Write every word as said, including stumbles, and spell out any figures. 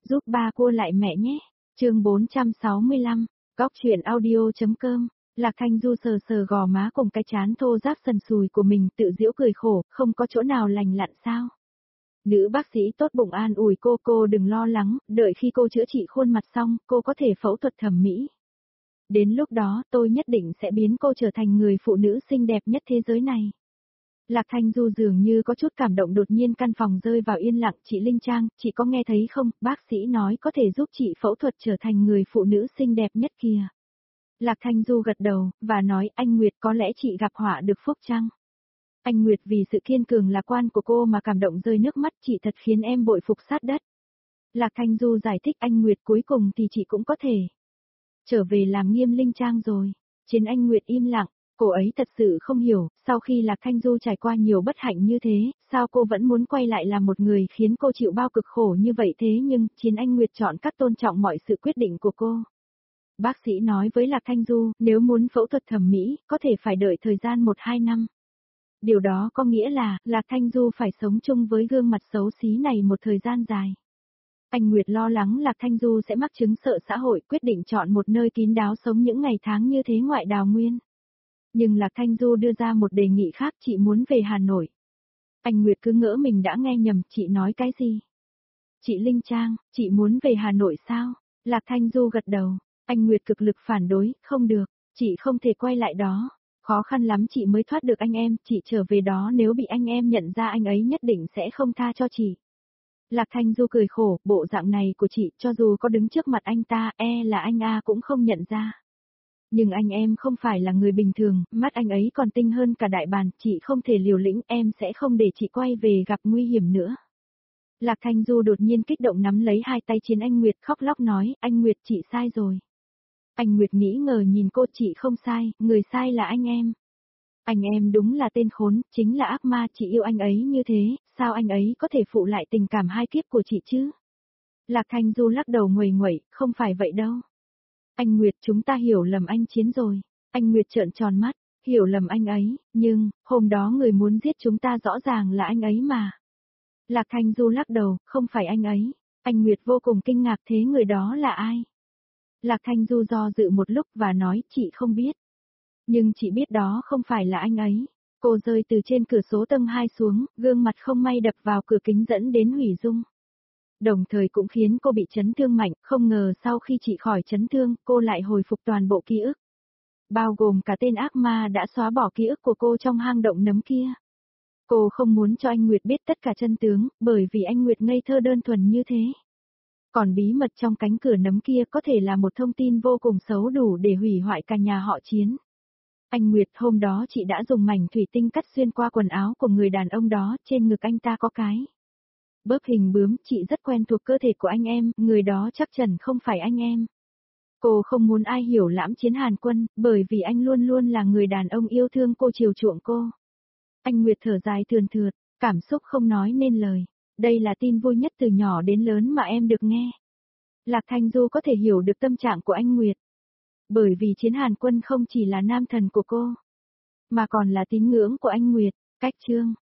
Giúp ba cua lại mẹ nhé. Chương bốn trăm sáu mươi lăm, Góc truyện audio.com. Lạc Thanh Du sờ sờ gò má cùng cái trán thô ráp sần sùi của mình, tự giễu cười khổ, không có chỗ nào lành lặn sao? Nữ bác sĩ tốt bụng an ủi cô, cô đừng lo lắng, đợi khi cô chữa trị khuôn mặt xong, cô có thể phẫu thuật thẩm mỹ. Đến lúc đó, tôi nhất định sẽ biến cô trở thành người phụ nữ xinh đẹp nhất thế giới này. Lạc Thanh Du dường như có chút cảm động, đột nhiên căn phòng rơi vào yên lặng. Chị Linh Trang, chị có nghe thấy không, bác sĩ nói có thể giúp chị phẫu thuật trở thành người phụ nữ xinh đẹp nhất kìa. Lạc Thanh Du gật đầu, và nói, anh Nguyệt, có lẽ chị gặp họa được phúc chăng? Anh Nguyệt vì sự kiên cường lạc quan của cô mà cảm động rơi nước mắt, chị thật khiến em bội phục sát đất. Lạc Thanh Du giải thích, anh Nguyệt, cuối cùng thì chị cũng có thể trở về làm Nghiêm Linh Trang rồi. Trên anh Nguyệt im lặng, cô ấy thật sự không hiểu, sau khi Lạc Thanh Du trải qua nhiều bất hạnh như thế, sao cô vẫn muốn quay lại làm một người khiến cô chịu bao cực khổ như vậy thế nhưng, Chiến Anh Nguyệt chọn cách tôn trọng mọi sự quyết định của cô. Bác sĩ nói với Lạc Thanh Du, nếu muốn phẫu thuật thẩm mỹ, có thể phải đợi thời gian một hai năm. Điều đó có nghĩa là, Lạc Thanh Du phải sống chung với gương mặt xấu xí này một thời gian dài. Anh Nguyệt lo lắng Lạc Thanh Du sẽ mắc chứng sợ xã hội, quyết định chọn một nơi kín đáo sống những ngày tháng như thế ngoại đào nguyên. Nhưng Lạc Thanh Du đưa ra một đề nghị khác, chị muốn về Hà Nội. Anh Nguyệt cứ ngỡ mình đã nghe nhầm, chị nói cái gì? Chị Linh Trang, chị muốn về Hà Nội sao? Lạc Thanh Du gật đầu. Anh Nguyệt cực lực phản đối, không được, chị không thể quay lại đó. Khó khăn lắm chị mới thoát được anh em, chị trở về đó nếu bị anh em nhận ra anh ấy nhất định sẽ không tha cho chị. Lạc Thanh Du cười khổ, bộ dạng này của chị, cho dù có đứng trước mặt anh ta, e là anh A cũng không nhận ra. Nhưng anh em không phải là người bình thường, mắt anh ấy còn tinh hơn cả đại bàng, chị không thể liều lĩnh, em sẽ không để chị quay về gặp nguy hiểm nữa. Lạc Thanh Du đột nhiên kích động nắm lấy hai tay Chiến Anh Nguyệt, khóc lóc nói, anh Nguyệt, chị sai rồi. Anh Nguyệt nghĩ ngờ nhìn cô, chị không sai, người sai là anh em. Anh em đúng là tên khốn, chính là ác ma, chị yêu anh ấy như thế, sao anh ấy có thể phụ lại tình cảm hai kiếp của chị chứ? Lạc Thanh Du lắc đầu nguầy nguẩy, không phải vậy đâu. Anh Nguyệt, chúng ta hiểu lầm anh Chiến rồi. Anh Nguyệt trợn tròn mắt, hiểu lầm anh ấy, nhưng, hôm đó người muốn giết chúng ta rõ ràng là anh ấy mà. Lạc Thanh Du lắc đầu, không phải anh ấy. Anh Nguyệt vô cùng kinh ngạc, thế người đó là ai? Lạc Thanh Du do dự một lúc và nói, chị không biết. Nhưng chị biết đó không phải là anh ấy. Cô rơi từ trên cửa sổ tầng hai xuống, gương mặt không may đập vào cửa kính dẫn đến hủy dung. Đồng thời cũng khiến cô bị chấn thương mạnh, không ngờ sau khi chị khỏi chấn thương, cô lại hồi phục toàn bộ ký ức. Bao gồm cả tên ác ma đã xóa bỏ ký ức của cô trong hang động nấm kia. Cô không muốn cho anh Nguyệt biết tất cả chân tướng, bởi vì anh Nguyệt ngây thơ đơn thuần như thế. Còn bí mật trong cánh cửa nấm kia có thể là một thông tin vô cùng xấu đủ để hủy hoại cả nhà họ Chiến. Anh Nguyệt, hôm đó chị đã dùng mảnh thủy tinh cắt xuyên qua quần áo của người đàn ông đó, trên ngực anh ta có cái bớp hình bướm, chị rất quen thuộc cơ thể của anh em, người đó chắc chắn không phải anh em. Cô không muốn ai hiểu lẫm Chiến Hàn Quân, bởi vì anh luôn luôn là người đàn ông yêu thương cô, chiều chuộng cô. Anh Nguyệt thở dài thườn thượt, cảm xúc không nói nên lời. Đây là tin vui nhất từ nhỏ đến lớn mà em được nghe. Lạc Thanh Du có thể hiểu được tâm trạng của anh Nguyệt. Bởi vì Chiến Hàn Quân không chỉ là nam thần của cô, mà còn là tín ngưỡng của anh Nguyệt. Cách chương